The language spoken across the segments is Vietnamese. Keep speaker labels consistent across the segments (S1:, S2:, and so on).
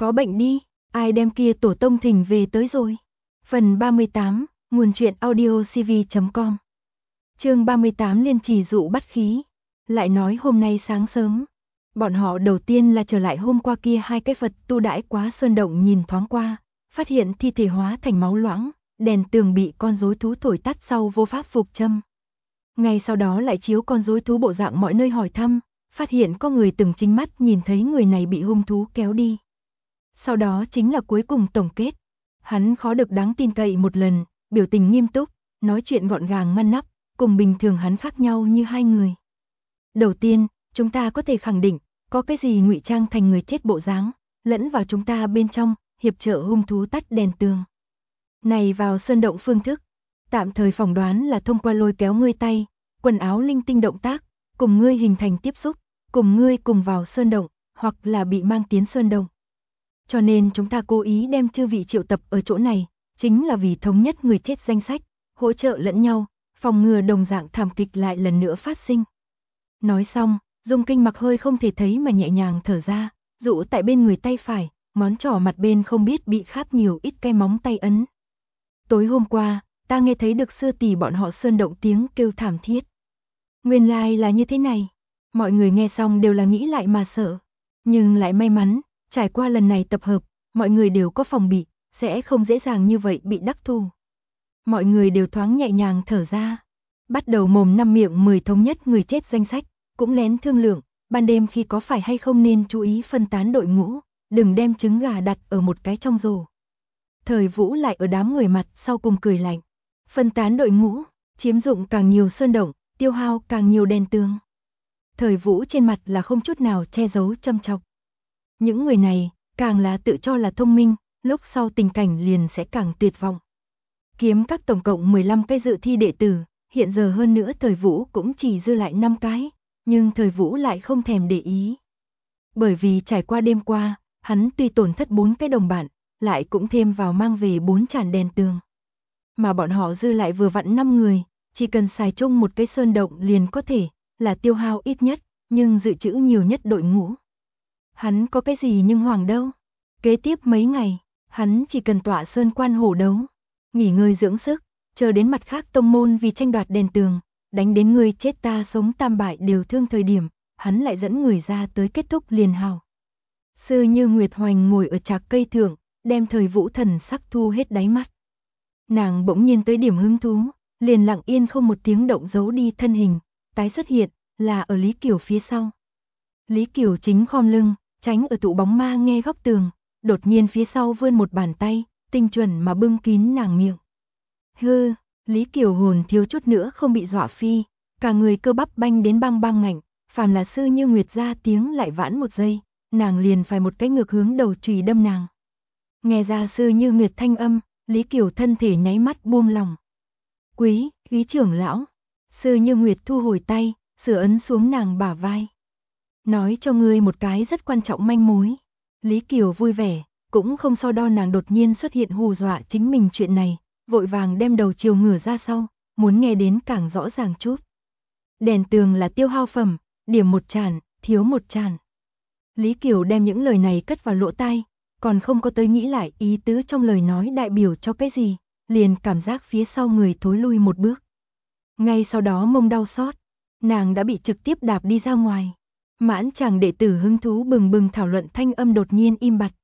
S1: Có bệnh đi, ai đem kia tổ tông thỉnh về tới rồi. Phần 38, nguồn truyện audiocv.com. Chương 38 liên trì dụ bắt khí. Lại nói hôm nay sáng sớm, bọn họ đầu tiên là trở lại hôm qua kia hai cái Phật tu đãi quá sơn động nhìn thoáng qua, phát hiện thi thể hóa thành máu loãng, đèn tường bị con rối thú thổi tắt sau vô pháp phục châm. Ngay sau đó lại chiếu con rối thú bộ dạng mọi nơi hỏi thăm, phát hiện có người từng chính mắt nhìn thấy người này bị hung thú kéo đi. Sau đó chính là cuối cùng tổng kết. Hắn khó được đáng tin cậy một lần, biểu tình nghiêm túc, nói chuyện gọn gàng ngăn nắp, cùng bình thường hắn khác nhau như hai người. Đầu tiên, chúng ta có thể khẳng định, có cái gì ngụy trang thành người chết bộ dáng, lẫn vào chúng ta bên trong, hiệp trợ hung thú tắt đèn tường. Này vào sơn động phương thức, tạm thời phỏng đoán là thông qua lôi kéo ngươi tay, quần áo linh tinh động tác, cùng ngươi hình thành tiếp xúc, cùng ngươi cùng vào sơn động, hoặc là bị mang tiến sơn động. Cho nên chúng ta cố ý đem chư vị triệu tập ở chỗ này, chính là vì thống nhất người chết danh sách, hỗ trợ lẫn nhau, phòng ngừa đồng dạng thảm kịch lại lần nữa phát sinh. Nói xong, Dung Kinh Mặc hơi không thể thấy mà nhẹ nhàng thở ra, dụ tại bên người tay phải, ngón trỏ mặt bên không biết bị kháp nhiều ít cái móng tay ấn. Tối hôm qua, ta nghe thấy được sư tỷ bọn họ sơn động tiếng kêu thảm thiết. Nguyên lai là như thế này, mọi người nghe xong đều là nghĩ lại mà sợ, nhưng lại may mắn. Trải qua lần này tập hợp, mọi người đều có phòng bị, sẽ không dễ dàng như vậy bị đắc thủ. Mọi người đều thoáng nhẹ nhàng thở ra. Bắt đầu mồm năm miệng 10 thống nhất người chết danh sách, cũng lén thương lượng, ban đêm khi có phải hay không nên chú ý phân tán đội ngũ, đừng đem trứng gà đặt ở một cái trong rổ. Thời Vũ lại ở đám người mặt sau cùng cười lạnh. Phân tán đội ngũ, chiếm dụng càng nhiều sơn động, tiêu hao càng nhiều đèn tường. Thời Vũ trên mặt là không chút nào che giấu châm chọc. Những người này, càng là tự cho là thông minh, lúc sau tình cảnh liền sẽ càng tuyệt vọng. Kiếm các tổng cộng 15 cái dự thi đệ tử, hiện giờ hơn nữa Thời Vũ cũng chỉ dư lại 5 cái, nhưng Thời Vũ lại không thèm để ý. Bởi vì trải qua đêm qua, hắn tuy tổn thất 4 cái đồng bạn, lại cũng thêm vào mang về 4 tràn đèn tường. Mà bọn họ dư lại vừa vặn 5 người, chỉ cần xài chung một cái sơn động liền có thể, là tiêu hao ít nhất, nhưng dự trữ nhiều nhất đội ngũ. Hắn có cái gì nhưng hoàng đâu. Kế tiếp mấy ngày, hắn chỉ cần tọa sơn quan hổ đấu, nghỉ ngơi dưỡng sức, chờ đến mặt khác tông môn vì tranh đoạt đèn tường, đánh đến người chết ta sống tam bại đều thương thời điểm, hắn lại dẫn người ra tới kết thúc liền hào. Sư Như Nguyệt Hoành ngồi ở trạc cây thượng, đem Thời Vũ thần sắc thu hết đáy mắt. Nàng bỗng nhiên tới điểm hứng thú, liền lặng yên không một tiếng động giấu đi thân hình, tái xuất hiện, là ở Lý Kiều phía sau. Lý Kiều chính khom lưng, tránh ở tụ bóng ma nghe góc tường, đột nhiên phía sau vươn một bàn tay, tinh chuẩn mà bưng kín nàng miệng. Hư, Lý Kiều hồn thiếu chút nữa không bị dọa phi, cả người cơ bắp banh đến băng băng ngạnh, phàm là Sư Như Nguyệt ra tiếng lại vãn một giây, nàng liền phải một cái ngược hướng đầu chùy đâm nàng. Nghe ra Sư Như Nguyệt thanh âm, Lý Kiều thân thể nháy mắt buông lòng. Quý trưởng lão. Sư Như Nguyệt thu hồi tay, sửa ấn xuống nàng bả vai. Nói cho ngươi một cái rất quan trọng manh mối. Lý Kiều vui vẻ, cũng không so đo nàng đột nhiên xuất hiện hù dọa chính mình chuyện này, vội vàng đem đầu chiều ngửa ra sau, muốn nghe đến càng rõ ràng chút. Đèn tường là tiêu hao phẩm, điểm một tràn, thiếu một tràn. Lý Kiều đem những lời này cất vào lỗ tai, còn không có tới nghĩ lại ý tứ trong lời nói đại biểu cho cái gì, liền cảm giác phía sau người thối lui một bước. Ngay sau đó mông đau xót, nàng đã bị trực tiếp đạp đi ra ngoài. Mãn chàng đệ tử hứng thú bừng bừng thảo luận thanh âm đột nhiên im bặt.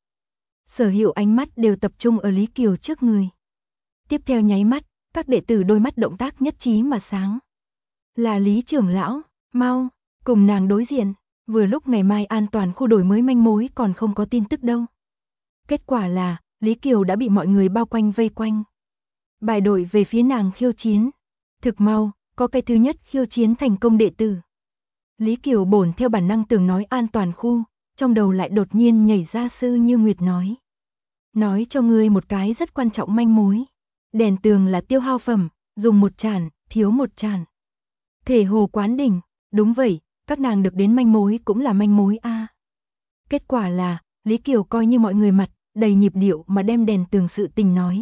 S1: Sở hữu ánh mắt đều tập trung ở Lý Kiều trước người. Tiếp theo nháy mắt, các đệ tử đôi mắt động tác nhất trí mà sáng. Là Lý trưởng lão, mau, cùng nàng đối diện, vừa lúc ngày mai an toàn khu đổi mới manh mối còn không có tin tức đâu. Kết quả là, Lý Kiều đã bị mọi người bao quanh vây quanh. Bài đội về phía nàng khiêu chiến. Thực mau, có cái thứ nhất khiêu chiến thành công đệ tử. Lý Kiều bổn theo bản năng tưởng nói an toàn khu, trong đầu lại đột nhiên nhảy ra Sư Như Nguyệt nói. Nói cho ngươi một cái rất quan trọng manh mối. Đèn tường là tiêu hao phẩm, dùng một tràn, thiếu một tràn. Thể hồ quán đỉnh, đúng vậy, các nàng được đến manh mối cũng là manh mối a. Kết quả là, Lý Kiều coi như mọi người mặt, đầy nhịp điệu mà đem đèn tường sự tình nói.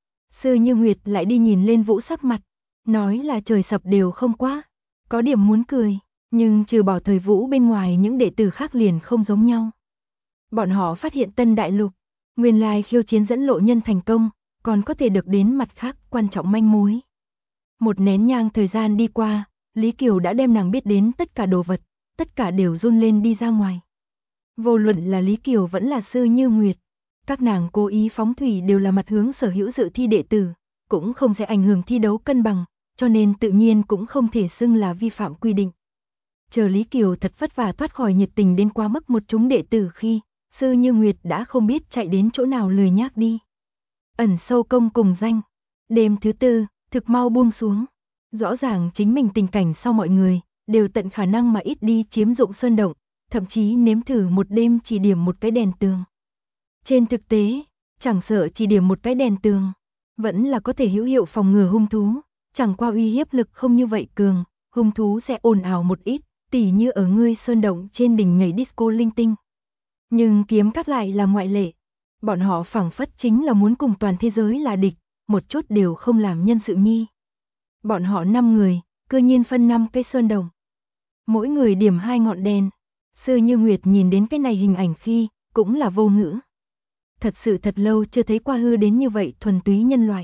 S1: Sư Như Nguyệt lại đi nhìn lên Vũ sắc mặt, nói là trời sập đều không quá, có điểm muốn cười. Nhưng trừ bỏ Thời Vũ bên ngoài những đệ tử khác liền không giống nhau. Bọn họ phát hiện Tân Đại Lục, nguyên lai khiêu chiến dẫn lộ nhân thành công, còn có thể được đến mặt khác quan trọng manh mối. Một nén nhang thời gian đi qua, Lý Kiều đã đem nàng biết đến tất cả đồ vật, tất cả đều run lên đi ra ngoài. Vô luận là Lý Kiều vẫn là Sư Như Nguyệt, các nàng cố ý phóng thủy đều là mặt hướng sở hữu dự thi đệ tử, cũng không sẽ ảnh hưởng thi đấu cân bằng, cho nên tự nhiên cũng không thể xưng là vi phạm quy định. Chờ Lý Kiều thật vất vả thoát khỏi nhiệt tình đến quá mức một chúng đệ tử khi, Sư Như Nguyệt đã không biết chạy đến chỗ nào lười nhác đi. Ẩn sâu công cùng danh. Đêm thứ tư, thực mau buông xuống. Rõ ràng chính mình tình cảnh sau mọi người, đều tận khả năng mà ít đi chiếm dụng sơn động, thậm chí nếm thử một đêm chỉ điểm một cái đèn tường. Trên thực tế, chẳng sợ chỉ điểm một cái đèn tường, vẫn là có thể hữu hiệu phòng ngừa hung thú, chẳng qua uy hiếp lực không như vậy cường, hung thú sẽ ồn ào một ít, tỉ như ở ngươi sơn động trên đỉnh nhảy disco linh tinh. Nhưng kiếm các lại là ngoại lệ. Bọn họ phảng phất chính là muốn cùng toàn thế giới là địch, một chút đều không làm nhân sự nhi. Bọn họ 5 người, cư nhiên phân 5 cây sơn đồng. Mỗi người điểm 2 ngọn đèn. Sư Như Nguyệt nhìn đến cái này hình ảnh khi, cũng là vô ngữ. Thật sự thật lâu chưa thấy qua hư đến như vậy thuần túy nhân loại.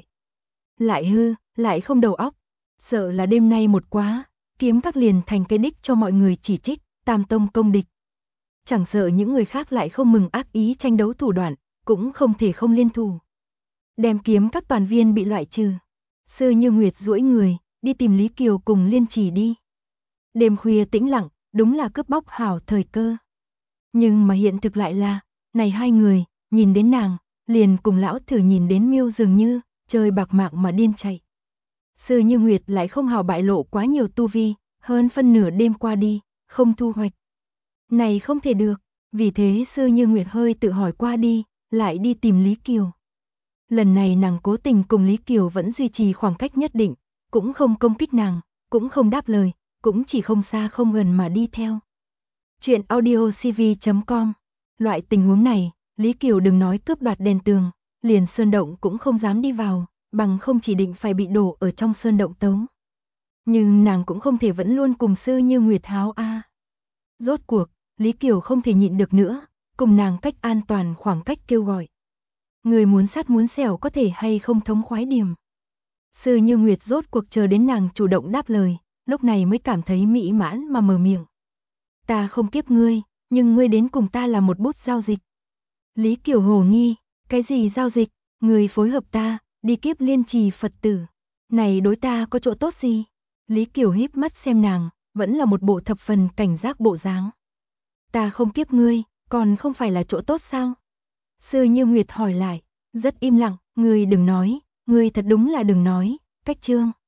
S1: Lại hư, lại không đầu óc. Sợ là đêm nay một quá, kiếm các liền thành cái đích cho mọi người chỉ trích, tam tông công địch. Chẳng sợ những người khác lại không mừng ác ý tranh đấu thủ đoạn, cũng không thể không liên thủ. Đem kiếm các toàn viên bị loại trừ. Sư Như Nguyệt duỗi người, đi tìm Lý Kiều cùng Liên Chỉ đi. Đêm khuya tĩnh lặng, đúng là cướp bóc hảo thời cơ. Nhưng mà hiện thực lại là, này hai người, nhìn đến nàng, liền cùng lão thử nhìn đến miêu dường như, chơi bạc mạng mà điên chạy. Sư Như Nguyệt lại không hào bại lộ quá nhiều tu vi, hơn phân nửa đêm qua đi, không thu hoạch. Này không thể được, vì thế Sư Như Nguyệt hơi tự hỏi qua đi, lại đi tìm Lý Kiều. Lần này nàng cố tình cùng Lý Kiều vẫn duy trì khoảng cách nhất định, cũng không công kích nàng, cũng không đáp lời, cũng chỉ không xa không gần mà đi theo. Chuyện audiocv.com. Loại tình huống này, Lý Kiều đừng nói cướp đoạt đèn tường, liền sơn động cũng không dám đi vào, bằng không chỉ định phải bị đổ ở trong sơn động tống. Nhưng nàng cũng không thể vẫn luôn cùng Sư Như Nguyệt háo a. Rốt cuộc, Lý Kiều không thể nhịn được nữa, cùng nàng cách an toàn khoảng cách kêu gọi. Người muốn sát muốn xẻo có thể hay không thống khoái điểm. Sư Như Nguyệt rốt cuộc chờ đến nàng chủ động đáp lời, lúc này mới cảm thấy mỹ mãn mà mở miệng. Ta không kiếp ngươi, nhưng ngươi đến cùng ta là một bút giao dịch. Lý Kiều hồ nghi, cái gì giao dịch, người phối hợp ta, đi kiếp Liên Trì Phật tử. Này đối ta có chỗ tốt gì? Lý Kiều híp mắt xem nàng, vẫn là một bộ thập phần cảnh giác bộ dáng. Ta không kiếp ngươi, còn không phải là chỗ tốt sao? Sư Như Nguyệt hỏi lại, rất im lặng, ngươi đừng nói, ngươi thật đúng là đừng nói, cách chương.